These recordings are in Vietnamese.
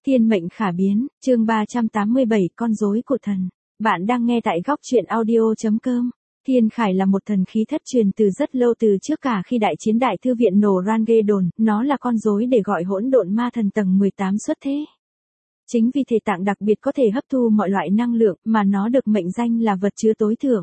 Thiên mệnh khả biến, chương 387 con rối của thần. Bạn đang nghe tại góc truyện audio.com. Thiên Khải là một thần khí thất truyền từ rất lâu, từ trước cả khi đại chiến đại thư viện nổ Rangedon, nó là con rối để gọi hỗn độn ma thần tầng 18 xuất thế. Chính vì thể tạng đặc biệt có thể hấp thu mọi loại năng lượng mà nó được mệnh danh là vật chứa tối thượng.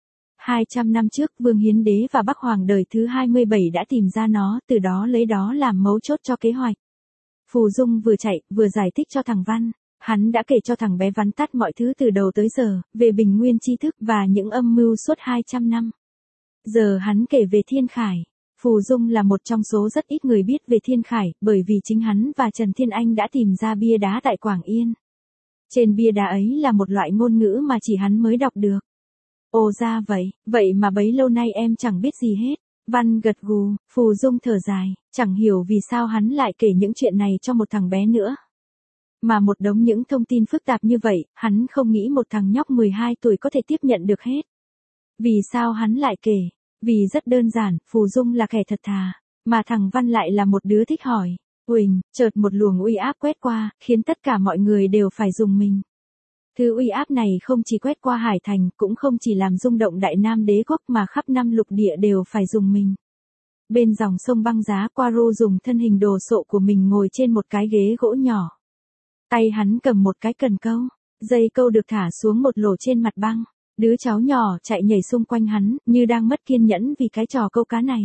200 năm trước, Vương Hiến Đế và Bắc Hoàng đời thứ 27 đã tìm ra nó, từ đó lấy đó làm mấu chốt cho kế hoạch. Phù Dung vừa chạy, vừa giải thích cho thằng Văn. Hắn đã kể cho thằng bé vắn tắt mọi thứ từ đầu tới giờ, về bình nguyên tri thức và những âm mưu suốt 200 năm. Giờ hắn kể về Thiên Khải. Phù Dung là một trong số rất ít người biết về Thiên Khải, bởi vì chính hắn và Trần Thiên Anh đã tìm ra bia đá tại Quảng Yên. Trên bia đá ấy là một loại ngôn ngữ mà chỉ hắn mới đọc được. Ồ ra vậy mà bấy lâu nay em chẳng biết gì hết. Văn gật gù, Phù Dung thở dài, chẳng hiểu vì sao hắn lại kể những chuyện này cho một thằng bé nữa. Mà một đống những thông tin phức tạp như vậy, hắn không nghĩ một thằng nhóc 12 tuổi có thể tiếp nhận được hết. Vì sao hắn lại kể? Vì rất đơn giản, Phù Dung là kẻ thật thà, mà thằng Văn lại là một đứa thích hỏi. Uỳnh, chợt một luồng uy áp quét qua, khiến tất cả mọi người đều phải rùng mình. Thứ uy áp này không chỉ quét qua Hải Thành, cũng không chỉ làm rung động Đại Nam Đế quốc mà khắp năm lục địa đều phải rùng mình. Bên dòng sông băng giá, Poirot dùng thân hình đồ sộ của mình ngồi trên một cái ghế gỗ nhỏ. Tay hắn cầm một cái cần câu, dây câu được thả xuống một lỗ trên mặt băng. Đứa cháu nhỏ chạy nhảy xung quanh hắn, như đang mất kiên nhẫn vì cái trò câu cá này.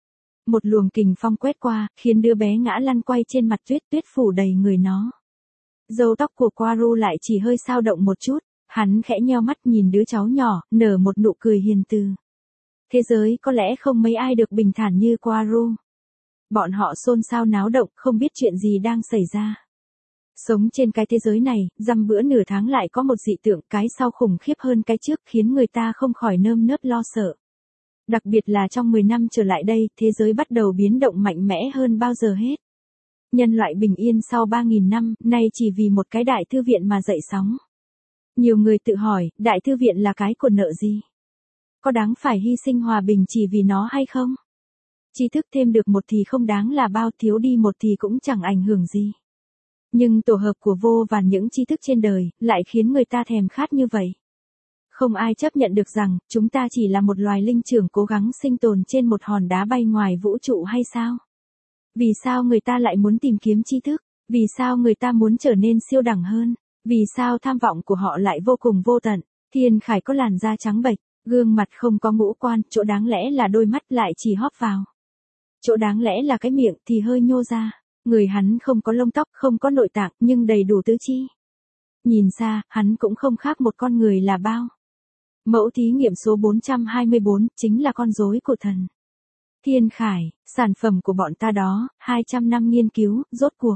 Một luồng kình phong quét qua, khiến đứa bé ngã lăn quay trên mặt tuyết, tuyết phủ đầy người nó. Râu tóc của Poirot lại chỉ hơi xao động một chút, hắn khẽ nheo mắt nhìn đứa cháu nhỏ, nở một nụ cười hiền từ. Thế giới có lẽ không mấy ai được bình thản như Poirot. Bọn họ xôn xao náo động, không biết chuyện gì đang xảy ra. Sống trên cái thế giới này, dăm bữa nửa tháng lại có một dị tượng, cái sau khủng khiếp hơn cái trước, khiến người ta không khỏi nơm nớp lo sợ. Đặc biệt là trong 10 năm trở lại đây, thế giới bắt đầu biến động mạnh mẽ hơn bao giờ hết. Nhân loại bình yên sau 3.000 năm, nay chỉ vì một cái đại thư viện mà dậy sóng. Nhiều người tự hỏi, đại thư viện là cái của nợ gì? Có đáng phải hy sinh hòa bình chỉ vì nó hay không? Tri thức thêm được một thì không đáng là bao, thiếu đi một thì cũng chẳng ảnh hưởng gì. Nhưng tổ hợp của vô vàn những tri thức trên đời, lại khiến người ta thèm khát như vậy. Không ai chấp nhận được rằng, chúng ta chỉ là một loài linh trưởng cố gắng sinh tồn trên một hòn đá bay ngoài vũ trụ hay sao? Vì sao người ta lại muốn tìm kiếm tri thức? Vì sao người ta muốn trở nên siêu đẳng hơn? Vì sao tham vọng của họ lại vô cùng vô tận? Thiên Khải có làn da trắng bệch, gương mặt không có ngũ quan, chỗ đáng lẽ là đôi mắt lại chỉ hóp vào. Chỗ đáng lẽ là cái miệng thì hơi nhô ra. Người hắn không có lông tóc, không có nội tạng, nhưng đầy đủ tứ chi. Nhìn xa, hắn cũng không khác một con người là bao. Mẫu thí nghiệm số 424, chính là con rối của thần. Thiên Khải, sản phẩm của bọn ta đó, 200 năm nghiên cứu, rốt cuộc.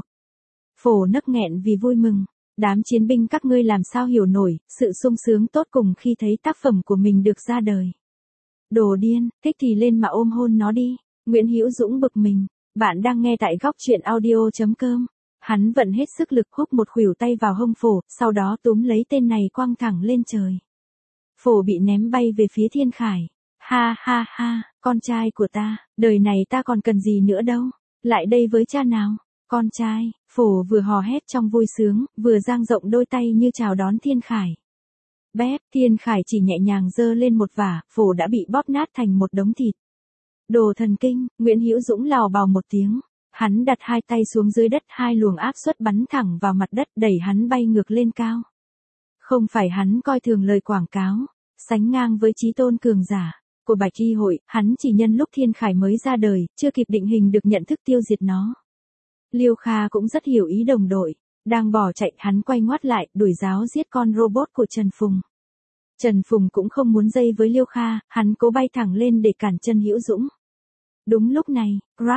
Phổ nấc nghẹn vì vui mừng. Đám chiến binh các ngươi làm sao hiểu nổi, sự sung sướng tốt cùng khi thấy tác phẩm của mình được ra đời. Đồ điên, thích thì lên mà ôm hôn nó đi. Nguyễn Hữu Dũng bực mình. Bạn đang nghe tại góc truyện audio.com. Hắn vận hết sức lực húc một khuỷu tay vào hông Phổ, sau đó túm lấy tên này quăng thẳng lên trời. Phổ bị ném bay về phía Thiên Khải. Ha ha ha, con trai của ta, đời này ta còn cần gì nữa đâu, lại đây với cha nào. Con trai, Phổ vừa hò hét trong vui sướng, vừa dang rộng đôi tay như chào đón Thiên Khải. Bép, Thiên Khải chỉ nhẹ nhàng giơ lên một vả, Phổ đã bị bóp nát thành một đống thịt. Đồ thần kinh, Nguyễn Hữu Dũng lào bào một tiếng. Hắn đặt hai tay xuống dưới đất, hai luồng áp suất bắn thẳng vào mặt đất, đẩy hắn bay ngược lên cao. Không phải hắn coi thường lời quảng cáo, sánh ngang với chí tôn cường giả của Bạch Y hội, hắn chỉ nhân lúc Thiên Khải mới ra đời, chưa kịp định hình được nhận thức tiêu diệt nó. Liêu Kha cũng rất hiểu ý đồng đội, đang bỏ chạy, hắn quay ngoắt lại, đuổi giáo giết con robot của Trần Phùng. Trần Phùng cũng không muốn dây với Liêu Kha, hắn cố bay thẳng lên để cản chân Hữu Dũng. Đúng lúc này,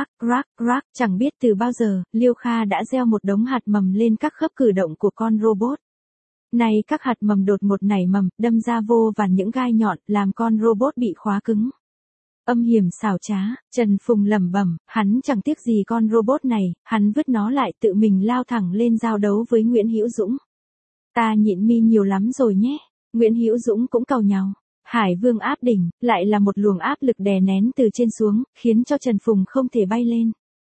crack, chẳng biết từ bao giờ, Liêu Kha đã gieo một đống hạt mầm lên các khớp cử động của con robot. Này các hạt mầm đột ngột nảy mầm, đâm ra vô vàn những gai nhọn, làm con robot bị khóa cứng. Âm hiểm xảo trá, Trần Phùng lẩm bẩm, hắn chẳng tiếc gì con robot này, hắn vứt nó lại tự mình lao thẳng lên giao đấu với Nguyễn Hữu Dũng. Ta nhịn mi nhiều lắm rồi nhé, Nguyễn Hữu Dũng cũng càu nhàu. Hải Vương áp đỉnh, lại là một luồng áp lực đè nén từ trên xuống, khiến cho Trần Phùng không thể bay lên.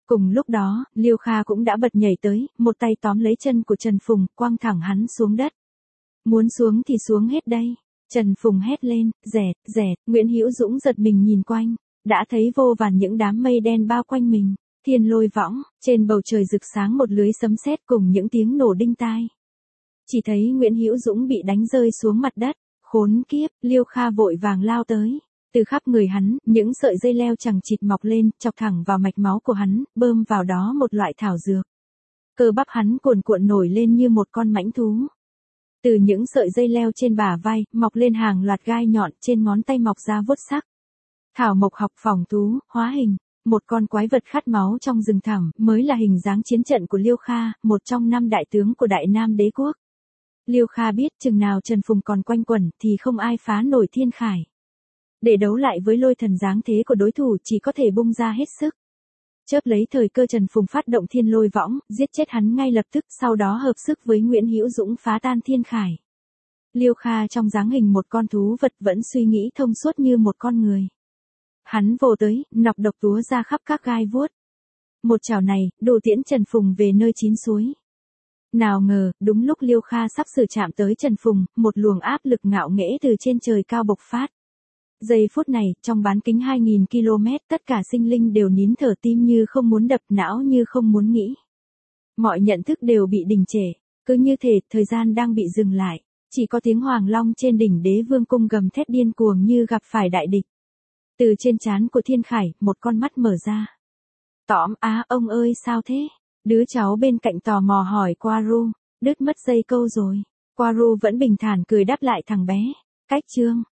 Cùng lúc đó, Liêu Kha cũng đã bật nhảy tới, một tay tóm lấy chân của Trần Phùng, quăng thẳng hắn xuống đất. Muốn xuống thì xuống hết đây. Trần Phùng hét lên, rẹt, Nguyễn Hữu Dũng giật mình nhìn quanh, đã thấy vô vàn những đám mây đen bao quanh mình, thiên lôi võng, trên bầu trời rực sáng một lưới sấm sét cùng những tiếng nổ đinh tai. Chỉ thấy Nguyễn Hữu Dũng bị đánh rơi xuống mặt đất, khốn kiếp, Liêu Kha vội vàng lao tới. Từ khắp người hắn, những sợi dây leo chằng chịt mọc lên, chọc thẳng vào mạch máu của hắn, bơm vào đó một loại thảo dược. Cơ bắp hắn cuồn cuộn nổi lên như một con mãnh thú. Từ những sợi dây leo trên bả vai, mọc lên hàng loạt gai nhọn, trên ngón tay mọc ra vuốt sắc. Thảo mộc học phỏng thú, hóa hình, một con quái vật khát máu trong rừng thẳm, mới là hình dáng chiến trận của Liêu Kha, một trong 5 đại tướng của Đại Nam Đế quốc. Liêu Kha biết chừng nào Trần Phùng còn quanh quẩn thì không ai phá nổi thiên khải. Để đấu lại với lôi thần giáng thế của đối thủ chỉ có thể bung ra hết sức. Chớp lấy thời cơ Trần Phùng phát động thiên lôi võng, giết chết hắn ngay lập tức, sau đó hợp sức với Nguyễn Hữu Dũng phá tan thiên khải. Liêu Kha trong dáng hình một con thú vật vẫn suy nghĩ thông suốt như một con người. Hắn vồ tới, nọc độc túa ra khắp các gai vuốt. Một chảo này, đủ tiễn Trần Phùng về nơi chín suối. Nào ngờ, đúng lúc Liêu Kha sắp sửa chạm tới Trần Phùng, một luồng áp lực ngạo nghễ từ trên trời cao bộc phát. Giây phút này, trong bán kính 2.000 km, tất cả sinh linh đều nín thở, tim như không muốn đập, não như không muốn nghĩ. Mọi nhận thức đều bị đình trệ, cứ như thể thời gian đang bị dừng lại. Chỉ có tiếng Hoàng Long trên đỉnh Đế Vương cung gầm thét điên cuồng như gặp phải đại địch. Từ trên trán của Thiên Khải, một con mắt mở ra. Tóm á, ông ơi sao thế? Đứa cháu bên cạnh tò mò hỏi Quaru, đứt mất dây câu rồi. Quaru vẫn bình thản cười đáp lại thằng bé. Cách chương.